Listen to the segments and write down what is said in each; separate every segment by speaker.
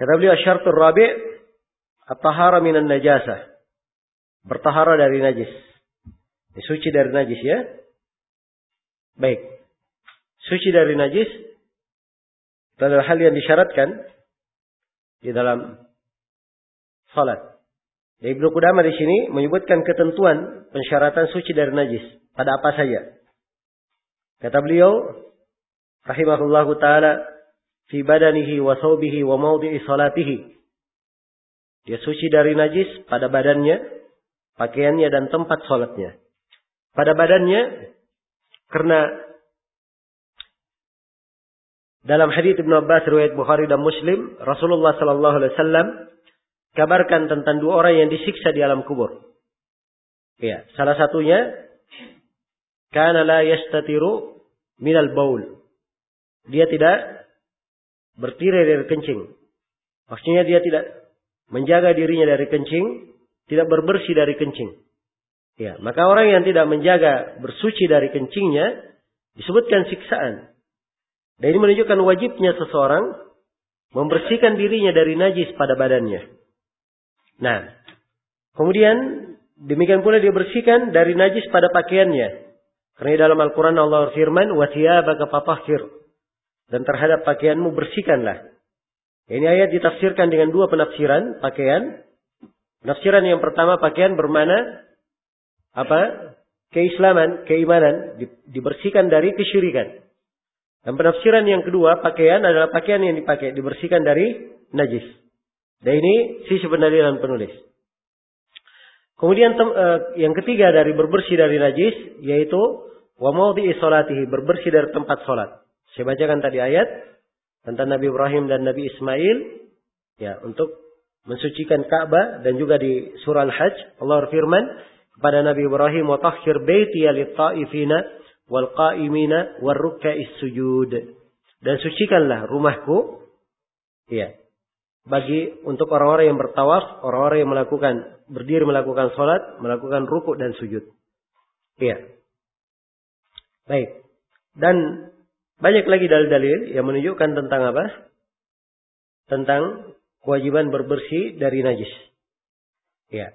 Speaker 1: Kata beliau, syaratul rabi' at-tahara minan najasah. Bertahara dari najis. Suci dari najis ya. Baik. Suci dari najis itu adalah hal yang disyaratkan di dalam salat. Ibnu Qudamah di sini menyebutkan ketentuan pensyaratan suci dari najis pada apa saja. Kata beliau, rahimahullahu taala, fi badanihi wa thawbihi wa mawdi'i salatihi. Dia suci dari najis pada badannya, pakaiannya dan tempat salatnya. Pada badannya karena dalam hadits Ibnu Abbas riwayat Bukhari dan Muslim, Rasulullah sallallahu alaihi wasallam kabarkan tentang dua orang yang disiksa di alam kubur. Ya, salah satunya kana la yastatiru minal baul. Dia tidak bertirai dari kencing. Maksudnya dia tidak menjaga dirinya dari kencing, tidak berbersih dari kencing. Ya, maka orang yang tidak menjaga bersuci dari kencingnya disebutkan siksaan. Dan ini menunjukkan wajibnya seseorang membersihkan dirinya dari najis pada badannya. Nah, kemudian demikian pula dia bersihkan dari najis pada pakaiannya. Karena dalam Al-Quran Allah firman, wa thiyabaka fatahhir. Dan terhadap pakaianmu bersihkanlah. Ini ayat ditafsirkan dengan dua penafsiran pakaian. Penafsiran yang pertama, pakaian bermakna apa? Keislaman, keimanan, dibersihkan dari kesyirikan. Dan penafsiran yang kedua, pakaian adalah pakaian yang dipakai, dibersihkan dari najis. Dan ini sisi pendalilan penulis. Kemudian yang ketiga dari berbersih dari najis, yaitu wa mawdi'i salatihi, berbersih dari tempat salat. Saya bacakan tadi ayat tentang Nabi Ibrahim dan Nabi Ismail, ya, untuk mensucikan Ka'bah, dan juga di surah Al-Hajj Allah berfirman kepada Nabi Ibrahim, wa tahhir baitiya lit-ta'ifina wal qa'imina war ruk'a'is sujud. Dan sucikanlah rumahku, ya, bagi untuk orang-orang yang bertawaf, orang-orang yang berdiri melakukan salat, melakukan rukuk dan sujud. Iya. Baik. Dan banyak lagi dalil-dalil yang menunjukkan tentang apa? Tentang kewajiban berbersih dari najis. Iya.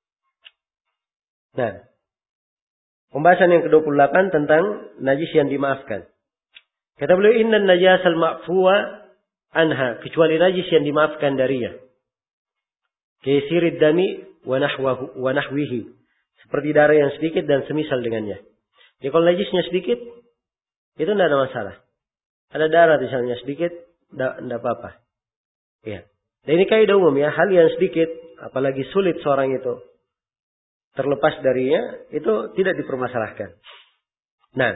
Speaker 1: Nah, pembahasan yang ke-28 tentang najis yang dimaafkan. Kata beliau, innan najasal ma'fuwa anha, kecuali najis yang dimaafkan darinya. Kaisirid dami wa nahwihi, seperti darah yang sedikit dan semisal dengannya. Jadi kalau najisnya sedikit, itu tidak ada masalah. Ada darah misalnya sedikit, tidak apa-apa. Ya. Dan ini kaidah umum ya, hal yang sedikit, apalagi sulit seorang itu terlepas darinya, itu tidak dipermasalahkan. Nah,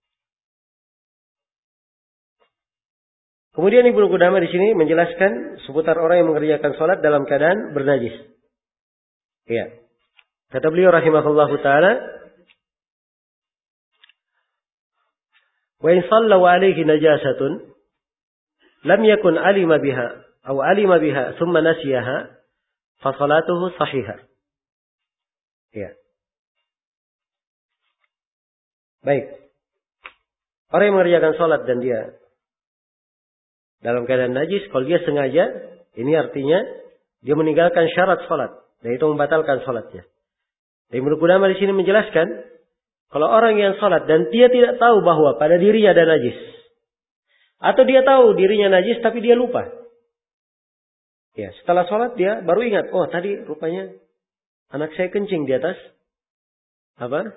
Speaker 1: kemudian Ibnu Qudamah di sini menjelaskan seputar orang yang mengerjakan salat dalam keadaan bernajis. Ya. Kata beliau rahimahullahu taala, wa in shalla wa alayhi najasatun lam yakun alima biha aw alima biha thumma nasiyaha fa salatuhu sahihah. Ya. Baik. Orang yang mengerjakan salat dan dia dalam keadaan najis, kalau dia sengaja, ini artinya dia meninggalkan syarat salat dan itu membatalkan salatnya. Ibnu Qudamah di sini menjelaskan, kalau orang yang salat dan dia tidak tahu bahwa pada dirinya ada najis, atau dia tahu dirinya najis tapi dia lupa. Ya, setelah salat dia baru ingat, oh tadi rupanya anak saya kencing di atas apa?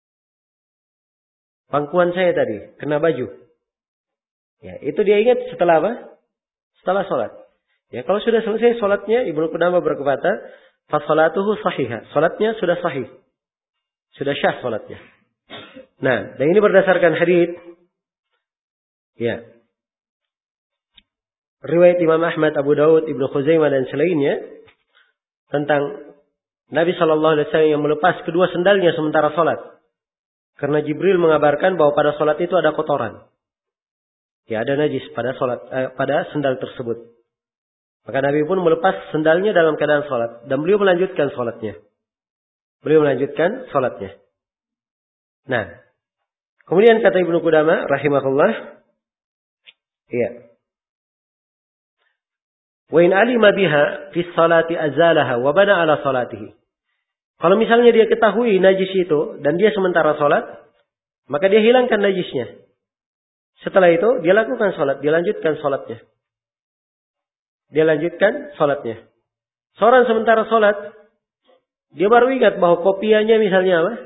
Speaker 1: Pangkuan saya tadi, kena baju. Ya, itu dia ingat setelah apa? Setelah salat. Ya, kalau sudah selesai salatnya, Ibnu Qudamah berkata, fa salatuhu sahihah. Salatnya sudah sahih. Sudah syah salatnya. Nah, dan ini berdasarkan hadits, ya, riwayat Imam Ahmad, Abu Daud, Ibnu Khuzaimah dan selainnya tentang Nabi sallallahu alaihi wasallam yang melepas kedua sendalnya sementara salat. Karena Jibril mengabarkan bahwa pada salat itu ada kotoran. Ya, ada najis pada sendal tersebut. Maka Nabi pun melepas sendalnya dalam keadaan salat dan beliau melanjutkan salatnya. Nah, kemudian kata Ibnu Qudamah rahimahullah, iya. Wa in alima biha fi salati azalaha wa bana ala salatihi. Kalau misalnya dia ketahui najis itu dan dia sementara salat, maka dia hilangkan najisnya. Setelah itu dia lakukan salat, dia lanjutkan salatnya. Dia lanjutkan salatnya. Seorang sementara salat, dia baru ingat bahwa kopiahnya misalnya apa?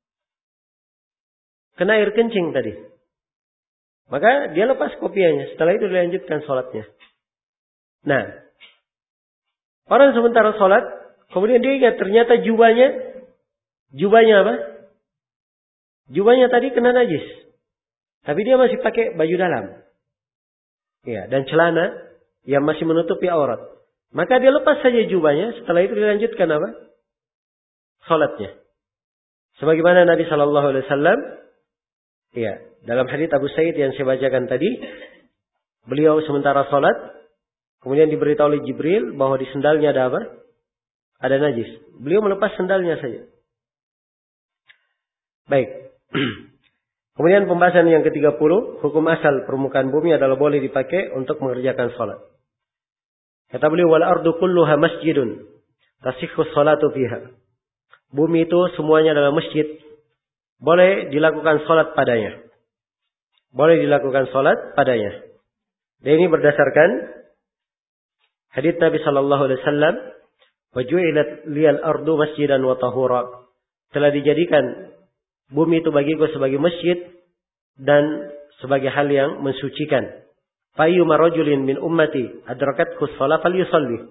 Speaker 1: Kena air kencing tadi. Maka dia lepas kopiahnya. Setelah itu dia lanjutkan salatnya. Nah, orang sementara salat, kemudian dia ingat ternyata jubahnya apa? Jubahnya tadi kena najis. Tapi dia masih pakai baju dalam. Ya, dan celana yang masih menutupi aurat. Maka dia lepas saja jubahnya, setelah itu dilanjutkan apa? Salatnya. Sebagaimana Nabi sallallahu alaihi wasallam, ya, dalam hadits Abu Sa'id yang saya bacakan tadi, beliau sementara salat, kemudian diberitahu oleh Jibril bahwa di sendalnya ada apa? Ada najis. Beliau melepas sendalnya saja. Baik. Kemudian pembahasan yang ke-30, hukum asal permukaan bumi adalah boleh dipakai untuk mengerjakan salat. Kata beliau, wal ardu kulluha masjidun tasihhu sholatu fiha. Bumi itu semuanya adalah masjid. Boleh dilakukan salat padanya. Boleh dilakukan salat padanya. Dan ini berdasarkan hadits Nabi sallallahu alaihi wasallam, wa ju'ilat liyal ardu masjidan wa tahura. Telah dijadikan bumi itu bagiku sebagai masjid dan sebagai hal yang mensucikan. Fayyuma rajulin min ummati adrakathu shalah falyusalli.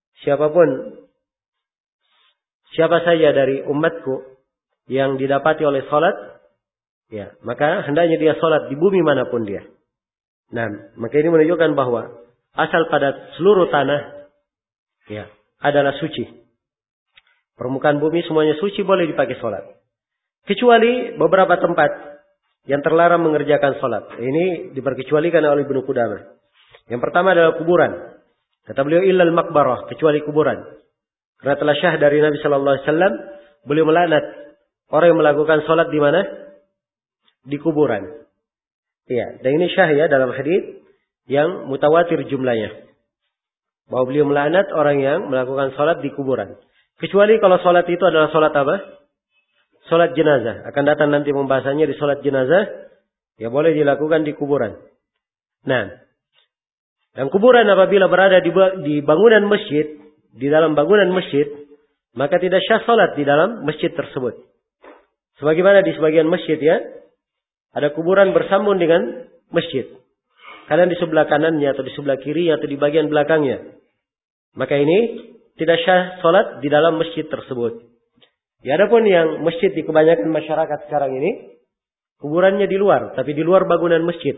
Speaker 1: Siapa saja dari umatku yang didapati oleh salat, ya, maka hendaknya dia salat di bumi manapun dia. Nah, maka ini menunjukkan bahwa asal pada seluruh tanah, ya, adalah suci. Permukaan bumi semuanya suci, boleh dipakai salat. Kecuali beberapa tempat yang terlarang mengerjakan salat. Ini diperkecualikan oleh Ibnu Qudamah. Yang pertama adalah kuburan. Kata beliau, illal maqbarah, kecuali kuburan. Karena telah syah dari Nabi sallallahu alaihi wasallam, beliau melaknat orang yang melakukan salat di mana? Di kuburan. Iya, dan ini syah ya dalam hadis yang mutawatir jumlahnya. Bahwa beliau melaknat orang yang melakukan salat di kuburan. Kecuali kalau salat itu adalah salat apa? Salat jenazah. Akan datang nanti pembahasannya di salat jenazah. Ya boleh dilakukan di kuburan. Nah. Dan kuburan apabila berada di bangunan masjid. Di dalam bangunan masjid. Maka tidak syah salat di dalam masjid tersebut. Sebagaimana di sebagian masjid ya. Ada kuburan bersambung dengan masjid. Kadang di sebelah kanannya atau di sebelah kiri atau di bagian belakangnya. Maka ini tidak syah salat di dalam masjid tersebut. Ya, adapun yang masjid di kebanyakan masyarakat sekarang ini, kuburannya di luar, tapi di luar bangunan masjid.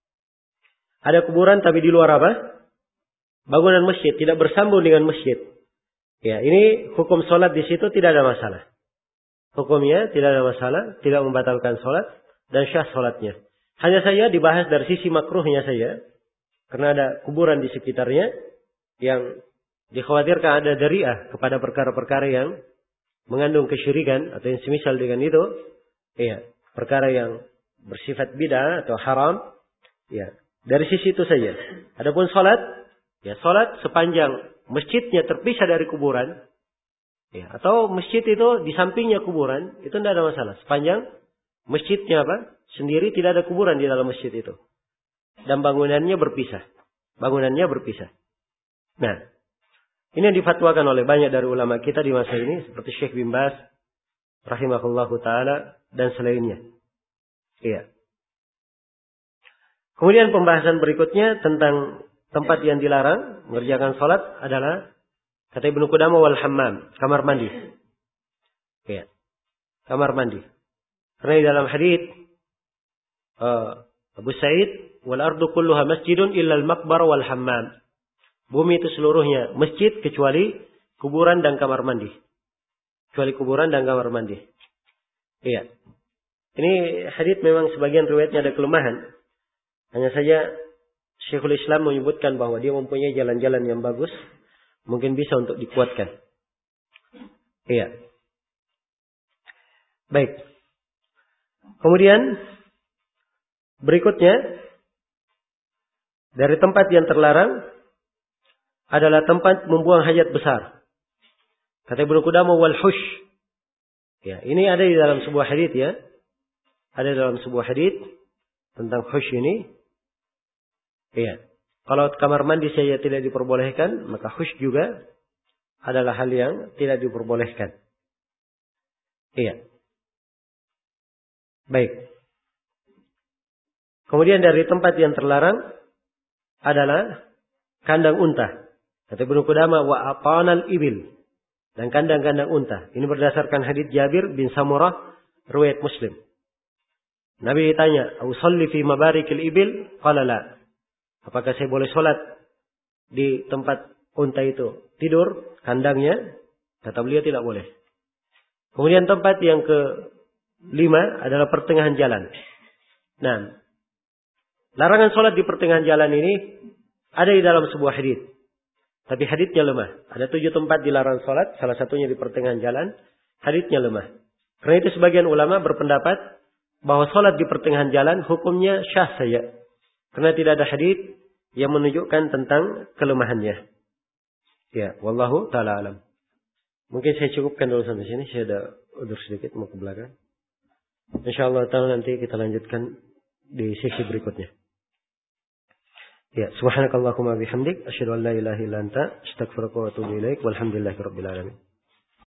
Speaker 1: Ada kuburan tapi di luar apa? Bangunan masjid, tidak bersambung dengan masjid. Ya, ini hukum salat di situ tidak ada masalah. Hukumnya tidak ada masalah, tidak membatalkan salat dan syah salatnya. Hanya saja dibahas dari sisi makruhnya saja, karena ada kuburan di sekitarnya yang dikhawatirkan ada dari'ah kepada perkara-perkara yang mengandung kesyirikan atau yang semisal dengan itu, ya, perkara yang bersifat bid'ah atau haram, ya, dari sisi itu saja. Adapun salat, ya, salat sepanjang masjidnya terpisah dari kuburan, ya, atau masjid itu di sampingnya kuburan, itu tidak ada masalah. Sepanjang masjidnya apa? Sendiri tidak ada kuburan di dalam masjid itu. Dan bangunannya berpisah. Nah, ini yang difatwakan oleh banyak dari ulama kita di masa ini. Seperti Syekh bin Baz, rahimahullahu ta'ala, dan selainnya. Iya. Kemudian pembahasan berikutnya tentang tempat yang dilarang mengerjakan salat adalah, kata Ibnu Qudamah, wal hammam, kamar mandi. Iya. Kamar mandi. Karena di dalam hadits Abu Sa'id, wal ardu kulluha masjidun illa al-maqbar wal hammam. Bumi itu seluruhnya masjid kecuali kuburan dan kamar mandi. Iya. Ini hadits memang sebagian riwayatnya ada kelemahan. Hanya saja Syekhul Islam menyebutkan bahwa dia mempunyai jalan-jalan yang bagus. Mungkin bisa untuk dikuatkan. Iya. Baik. Kemudian berikutnya dari tempat yang terlarang adalah tempat membuang hajat besar. Kata Ibnu Qudamah wal hush. Ya, ini ada di dalam sebuah hadits ya. Ada dalam sebuah hadits tentang hush ini. Iya. Kalau kamar mandi saja tidak diperbolehkan, maka hush juga adalah hal yang tidak diperbolehkan. Iya. Baik. Kemudian dari tempat yang terlarang adalah kandang unta. Kata Ibnu Qudamah wa atanal ibil. Dan kandang-kandang unta. Ini berdasarkan hadits Jabir bin Samurah riwayat Muslim. Nabi ditanya, "Usalli fi mabarikil ibil?" Qala la. Apakah saya boleh sholat di tempat unta itu tidur kandangnya? Kata beliau tidak boleh. Kemudian tempat yang kelima adalah pertengahan jalan. Nah, larangan sholat di pertengahan jalan ini ada di dalam sebuah hadits. Tapi haditsnya lemah. Ada 7 tempat dilarang sholat, salah satunya di pertengahan jalan. Haditsnya lemah. Karena itu sebagian ulama berpendapat bahwa sholat di pertengahan jalan hukumnya syah saja. Karena tidak ada hadits yang menunjukkan tentang kelemahannya. Ya, wallahu ta'ala alam. Mungkin saya cukupkan dulu sampai sini. Saya ada udur sedikit mau ke belakang. InsyaAllah ta'ala nanti kita lanjutkan di sesi berikutnya. Ya, subhanakallahumma bihamdik asyhadu an la ilaha illa anta astaghfiruka wa atubu ilaik walhamdulillahirabbil alamin.